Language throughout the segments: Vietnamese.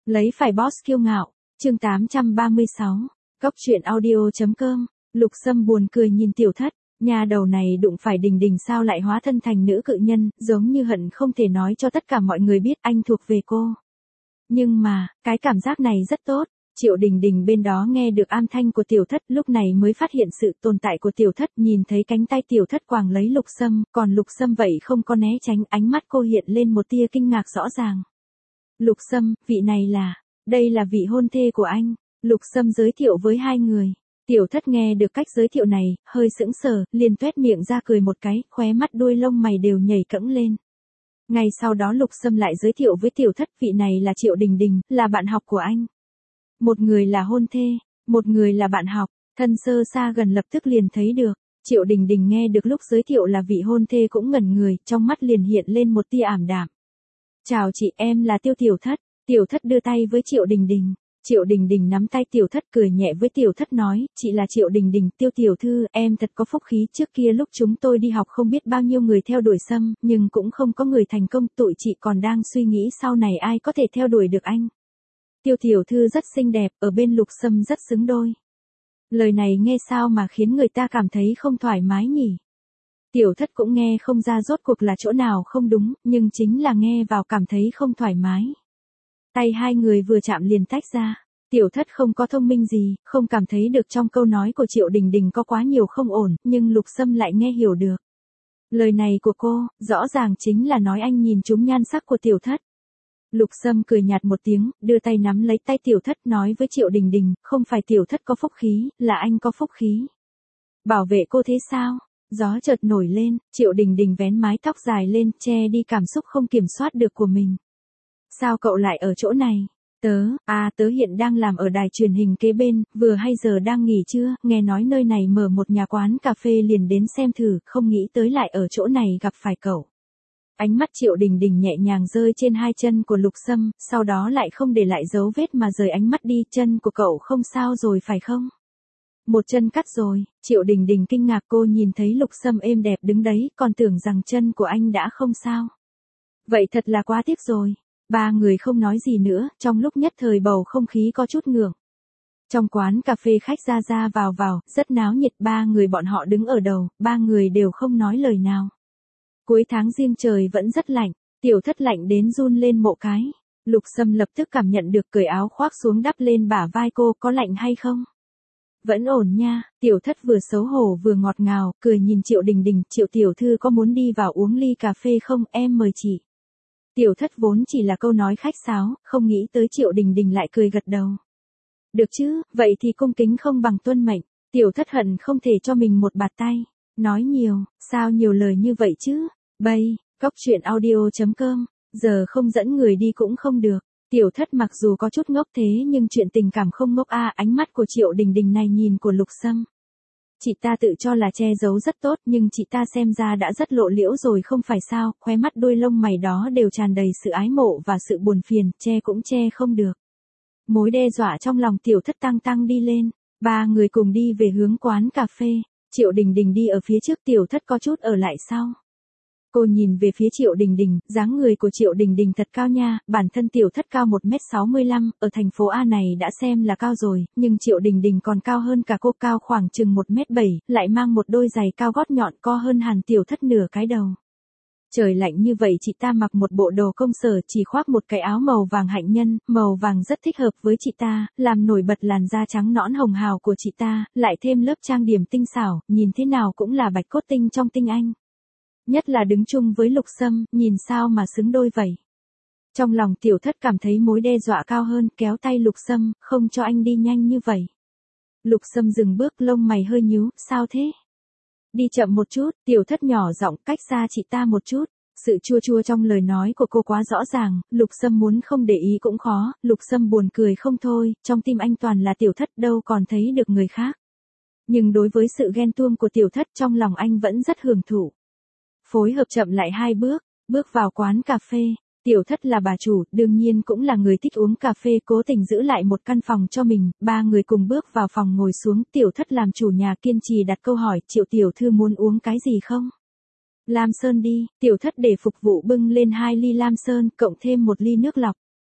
Lấy phải boss kiêu ngạo, chương 836, Cốc truyện audio.com, Lục Sâm buồn cười nhìn Tiểu Thất, nhà đầu này đụng phải Đình Đình sao lại hóa thân thành nữ cự nhân, giống như hận không thể nói cho tất cả mọi người biết anh thuộc về cô. Nhưng mà, cái cảm giác này rất tốt. Triệu Đình Đình bên đó nghe được âm thanh của Tiểu Thất, lúc này mới phát hiện sự tồn tại của Tiểu Thất, nhìn thấy cánh tay Tiểu Thất quàng lấy Lục Sâm, còn Lục Sâm vậy không có né tránh, ánh mắt cô hiện lên một tia kinh ngạc rõ ràng. Lục Sâm, vị này đây là vị hôn thê của anh. Lục Sâm giới thiệu với hai người. Tiểu Thất nghe được cách giới thiệu này, hơi sững sờ, liền tuét miệng ra cười một cái, khóe mắt đuôi lông mày đều nhảy cẫng lên. Ngay sau đó Lục Sâm lại giới thiệu với Tiểu Thất, vị này là Triệu Đình Đình, là bạn học của anh. Một người là hôn thê, một người là bạn học, thân sơ xa gần lập tức liền thấy được. Triệu Đình Đình nghe được lúc giới thiệu là vị hôn thê cũng ngẩn người, trong mắt liền hiện lên một tia ảm đạm. Chào chị, em là Tiểu Thất. Tiểu Thất đưa tay với Triệu Đình Đình. Triệu Đình Đình nắm tay Tiểu Thất cười nhẹ với Tiểu Thất nói, chị là Triệu Đình Đình, tiểu thư, em thật có phúc khí, trước kia lúc chúng tôi đi học không biết bao nhiêu người theo đuổi Sâm, nhưng cũng không có người thành công, tụi chị còn đang suy nghĩ sau này ai có thể theo đuổi được anh. Tiểu thư rất xinh đẹp, ở bên Lục Sâm rất xứng đôi. Lời này nghe sao mà khiến người ta cảm thấy không thoải mái nhỉ? Tiểu Thất cũng nghe không ra rốt cuộc là chỗ nào không đúng, nhưng chính là nghe vào cảm thấy không thoải mái. Tay hai người vừa chạm liền tách ra. Tiểu Thất không có thông minh gì, không cảm thấy được trong câu nói của Triệu Đình Đình có quá nhiều không ổn, nhưng Lục Sâm lại nghe hiểu được. Lời này của cô, rõ ràng chính là nói anh nhìn trúng nhan sắc của Tiểu Thất. Lục Sâm cười nhạt một tiếng, đưa tay nắm lấy tay Tiểu Thất nói với Triệu Đình Đình, không phải Tiểu Thất có phúc khí, là anh có phúc khí. Bảo vệ cô thế sao? Gió chợt nổi lên, Triệu Đình Đình vén mái tóc dài lên, che đi cảm xúc không kiểm soát được của mình. Sao cậu lại ở chỗ này? Tớ hiện đang làm ở đài truyền hình kế bên, vừa hay giờ đang nghỉ trưa, nghe nói nơi này mở một nhà quán cà phê liền đến xem thử, không nghĩ tới lại ở chỗ này gặp phải cậu. Ánh mắt Triệu Đình Đình nhẹ nhàng rơi trên hai chân của Lục Sâm, sau đó lại không để lại dấu vết mà rời ánh mắt đi, chân của cậu không sao rồi phải không? Một chân cắt rồi, Triệu Đình Đình kinh ngạc, cô nhìn thấy Lục Sâm êm đẹp đứng đấy, còn tưởng rằng chân của anh đã không sao. Vậy thật là quá tiếc rồi. Ba người không nói gì nữa, trong lúc nhất thời bầu không khí có chút ngượng. Trong quán cà phê khách ra vào, rất náo nhiệt, ba người bọn họ đứng ở đầu, ba người đều không nói lời nào. Cuối tháng Giêng trời vẫn rất lạnh, Tiểu Thất lạnh đến run lên mộ cái. Lục Sâm lập tức cảm nhận được, cởi áo khoác xuống đắp lên bả vai cô, có lạnh hay không? Vẫn ổn nha. Tiểu Thất vừa xấu hổ vừa ngọt ngào, cười nhìn Triệu Đình Đình, Triệu tiểu thư có muốn đi vào uống ly cà phê không, em mời chị. Tiểu Thất vốn chỉ là câu nói khách sáo, không nghĩ tới Triệu Đình Đình lại cười gật đầu. Được chứ, vậy thì cung kính không bằng tuân mệnh. Tiểu Thất hận không thể cho mình một bạt tay. Nói nhiều, sao nhiều lời như vậy chứ? Cốc truyện audio.com, giờ không dẫn người đi cũng không được. Tiểu Thất mặc dù có chút ngốc thế nhưng chuyện tình cảm không ngốc ánh mắt của Triệu Đình Đình này nhìn của Lục Sâm. Chị ta tự cho là che giấu rất tốt nhưng chị ta xem ra đã rất lộ liễu rồi không phải sao, khóe mắt đuôi lông mày đó đều tràn đầy sự ái mộ và sự buồn phiền, che cũng che không được. Mối đe dọa trong lòng Tiểu Thất tăng đi lên, ba người cùng đi về hướng quán cà phê, Triệu Đình Đình đi ở phía trước, Tiểu Thất có chút ở lại sau. Cô nhìn về phía Triệu Đình Đình, dáng người của Triệu Đình Đình thật cao nha, bản thân Tiểu Thất cao 1m65, ở thành phố A này đã xem là cao rồi, nhưng Triệu Đình Đình còn cao hơn cả cô, cao khoảng chừng 1m7, lại mang một đôi giày cao gót nhọn co hơn hẳn Tiểu Thất nửa cái đầu. Trời lạnh như vậy chị ta mặc một bộ đồ công sở, chỉ khoác một cái áo màu vàng hạnh nhân, màu vàng rất thích hợp với chị ta, làm nổi bật làn da trắng nõn hồng hào của chị ta, lại thêm lớp trang điểm tinh xảo, nhìn thế nào cũng là bạch cốt tinh trong tinh anh. Nhất là đứng chung với Lục Sâm, nhìn sao mà xứng đôi vậy. Trong lòng Tiểu Thất cảm thấy mối đe dọa cao hơn, kéo tay Lục Sâm, không cho anh đi nhanh như vậy. Lục Sâm dừng bước, lông mày hơi nhíu, sao thế? Đi chậm một chút, Tiểu Thất nhỏ giọng, cách xa chị ta một chút. Sự chua trong lời nói của cô quá rõ ràng, Lục Sâm muốn không để ý cũng khó, Lục Sâm buồn cười không thôi, trong tim anh toàn là Tiểu Thất, đâu còn thấy được người khác. Nhưng đối với sự ghen tuông của Tiểu Thất trong lòng anh vẫn rất hưởng thụ. Phối hợp chậm lại hai bước vào quán cà phê. Tiểu Thất là bà chủ, đương nhiên cũng là người thích uống cà phê, cố tình giữ lại một căn phòng cho mình, ba người cùng bước vào phòng ngồi xuống, Tiểu Thất làm chủ nhà kiên trì đặt câu hỏi, Triệu tiểu thư muốn uống cái gì không? Lam Sơn đi, Tiểu Thất để phục vụ bưng lên 2 ly Lam Sơn, cộng thêm 1 ly nước lọc.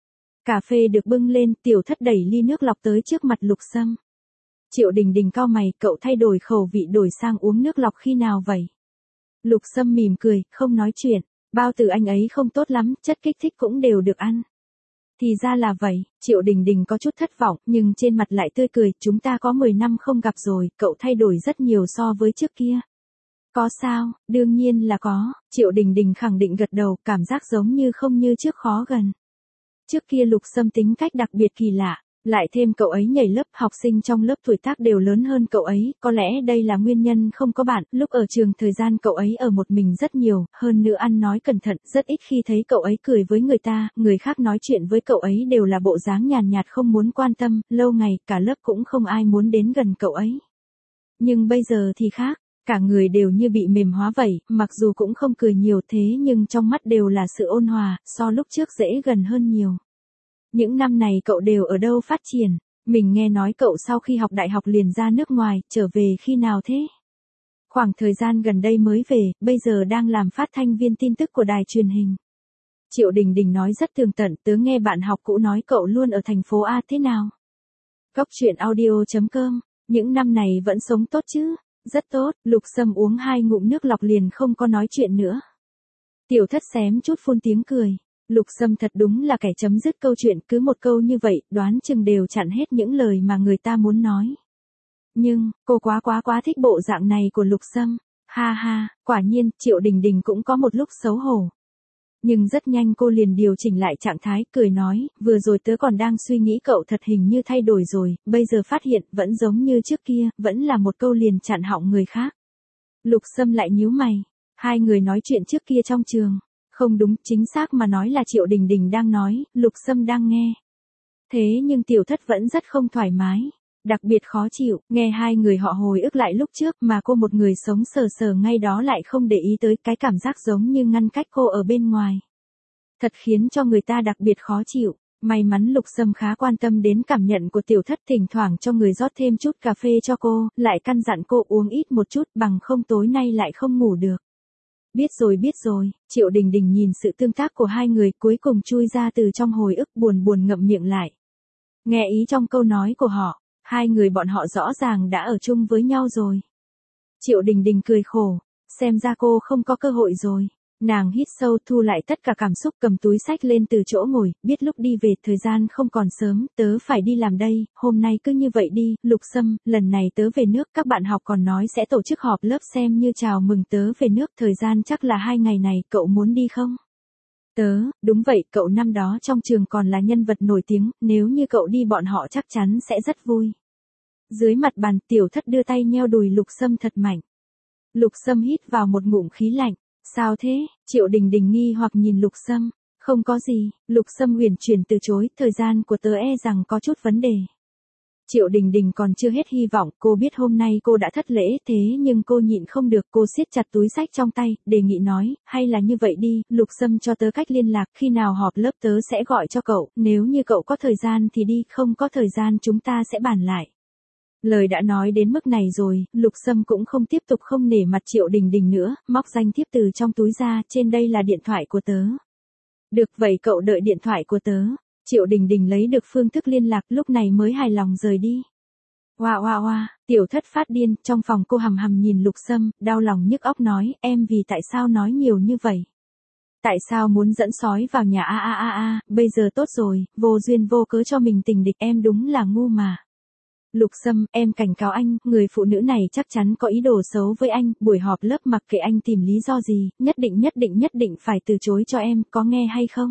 Cà phê được bưng lên, Tiểu Thất đẩy ly nước lọc tới trước mặt Lục Sâm. Triệu Đình Đình cau mày, cậu thay đổi khẩu vị đổi sang uống nước lọc khi nào vậy? Lục Sâm mỉm cười, không nói chuyện, bao tử anh ấy không tốt lắm, chất kích thích cũng đều được ăn. Thì ra là vậy, Triệu Đình Đình có chút thất vọng, nhưng trên mặt lại tươi cười, chúng ta có 10 năm không gặp rồi, cậu thay đổi rất nhiều so với trước kia. Có sao, đương nhiên là có, Triệu Đình Đình khẳng định gật đầu, cảm giác giống như không như trước khó gần. Trước kia Lục Sâm tính cách đặc biệt kỳ lạ, lại thêm cậu ấy nhảy lớp, học sinh trong lớp tuổi tác đều lớn hơn cậu ấy, có lẽ đây là nguyên nhân không có bạn, lúc ở trường thời gian cậu ấy ở một mình rất nhiều, hơn nữa ăn nói cẩn thận, rất ít khi thấy cậu ấy cười với người ta, người khác nói chuyện với cậu ấy đều là bộ dáng nhàn nhạt không muốn quan tâm, lâu ngày cả lớp cũng không ai muốn đến gần cậu ấy. Nhưng bây giờ thì khác. Cả người đều như bị mềm hóa vậy, mặc dù cũng không cười nhiều thế nhưng trong mắt đều là sự ôn hòa, so lúc trước dễ gần hơn nhiều. Những năm này cậu đều ở đâu phát triển? Mình nghe nói cậu sau khi học đại học liền ra nước ngoài, trở về khi nào thế? Khoảng thời gian gần đây mới về, bây giờ đang làm phát thanh viên tin tức của đài truyền hình. Triệu Đình Đình nói rất tường tận, tớ nghe bạn học cũ nói cậu luôn ở thành phố A thế nào? Cóc truyện audio.com, những năm này vẫn sống tốt chứ? Rất tốt, Lục Sâm uống 2 ngụm nước lọc liền không có nói chuyện nữa. Tiểu Thất xém chút phun tiếng cười. Lục Sâm thật đúng là kẻ chấm dứt câu chuyện, cứ một câu như vậy, đoán chừng đều chặn hết những lời mà người ta muốn nói. Nhưng, cô quá thích bộ dạng này của Lục Sâm. Ha ha, quả nhiên, Triệu Đình Đình cũng có một lúc xấu hổ. Nhưng rất nhanh cô liền điều chỉnh lại trạng thái, cười nói, vừa rồi tớ còn đang suy nghĩ cậu thật hình như thay đổi rồi, bây giờ phát hiện vẫn giống như trước kia, vẫn là một câu liền chặn họng người khác. Lục Sâm lại nhíu mày, hai người nói chuyện trước kia trong trường. Không đúng, chính xác mà nói là Triệu Đình Đình đang nói, Lục Sâm đang nghe. Thế nhưng Tiểu Thất vẫn rất không thoải mái, đặc biệt khó chịu, nghe hai người họ hồi ức lại lúc trước mà cô một người sống sờ sờ ngay đó lại không để ý tới cái cảm giác giống như ngăn cách cô ở bên ngoài. Thật khiến cho người ta đặc biệt khó chịu. May mắn Lục Sâm khá quan tâm đến cảm nhận của Tiểu Thất, thỉnh thoảng cho người rót thêm chút cà phê cho cô, lại căn dặn cô uống ít một chút bằng không tối nay lại không ngủ được. Biết rồi, Triệu Đình Đình nhìn sự tương tác của hai người cuối cùng chui ra từ trong hồi ức, buồn ngậm miệng lại. Nghe ý trong câu nói của họ, hai người bọn họ rõ ràng đã ở chung với nhau rồi. Triệu Đình Đình cười khổ, xem ra cô không có cơ hội rồi. Nàng hít sâu thu lại tất cả cảm xúc, cầm túi sách lên từ chỗ ngồi, biết lúc đi về thời gian không còn sớm, tớ phải đi làm đây, hôm nay cứ như vậy đi, Lục Sâm, lần này tớ về nước, các bạn học còn nói sẽ tổ chức họp lớp xem như chào mừng tớ về nước, thời gian chắc là 2 ngày này, cậu muốn đi không? Đúng vậy, cậu năm đó trong trường còn là nhân vật nổi tiếng, nếu như cậu đi bọn họ chắc chắn sẽ rất vui. Dưới mặt bàn, Tiểu Thất đưa tay nheo đùi Lục Sâm thật mạnh. Lục Sâm hít vào một ngụm khí lạnh. Sao thế? Triệu Đình Đình nghi hoặc nhìn Lục Sâm. Không có gì, Lục Sâm huyền chuyển từ chối, thời gian của tớ rằng có chút vấn đề. Triệu Đình Đình còn chưa hết hy vọng, cô biết hôm nay cô đã thất lễ, thế nhưng cô nhịn không được, cô siết chặt túi sách trong tay, đề nghị nói, hay là như vậy đi, Lục Sâm cho tớ cách liên lạc, khi nào họp lớp tớ sẽ gọi cho cậu, nếu như cậu có thời gian thì đi, không có thời gian chúng ta sẽ bàn lại. Lời đã nói đến mức này rồi, Lục Sâm cũng không tiếp tục không nể mặt Triệu Đình Đình nữa, móc danh thiếp từ trong túi ra, trên đây là điện thoại của tớ. Được vậy cậu đợi điện thoại của tớ. Triệu Đình Đình lấy được phương thức liên lạc, lúc này mới hài lòng rời đi. Wow, Tiểu Thất phát điên, trong phòng cô hầm nhìn Lục Sâm, đau lòng nhức óc nói, em vì tại sao nói nhiều như vậy? Tại sao muốn dẫn sói vào nhà bây giờ tốt rồi, vô duyên vô cớ cho mình tình địch, em đúng là ngu mà. Lục Sâm, em cảnh cáo anh, người phụ nữ này chắc chắn có ý đồ xấu với anh, buổi họp lớp mặc kệ anh tìm lý do gì, nhất định phải từ chối cho em, có nghe hay không?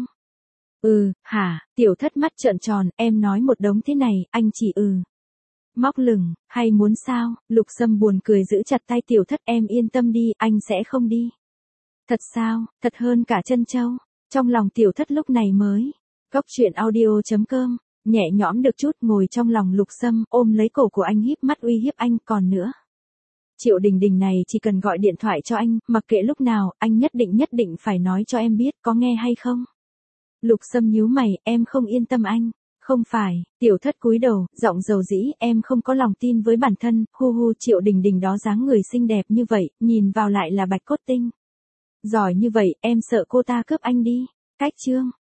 Hả, Tiểu Thất mắt trợn tròn, em nói một đống thế này, anh chỉ móc lửng, hay muốn sao? Lục Sâm buồn cười giữ chặt tay Tiểu Thất, em yên tâm đi, anh sẽ không đi. Thật sao, thật hơn cả chân châu. Trong lòng Tiểu Thất lúc này mới, cóc truyện audio.com, nhẹ nhõm được chút, ngồi trong lòng Lục Sâm, ôm lấy cổ của anh híp mắt uy hiếp anh, còn nữa. Triệu Đình Đình này chỉ cần gọi điện thoại cho anh, mặc kệ lúc nào, anh nhất định phải nói cho em biết, có nghe hay không? Lục Sâm nhíu mày, em không yên tâm anh. Không phải, Tiểu Thất cúi đầu, giọng dầu dĩ, em không có lòng tin với bản thân, Triệu Đình Đình đó dáng người xinh đẹp như vậy, nhìn vào lại là bạch cốt tinh. Giỏi như vậy, em sợ cô ta cướp anh đi. Cách chương.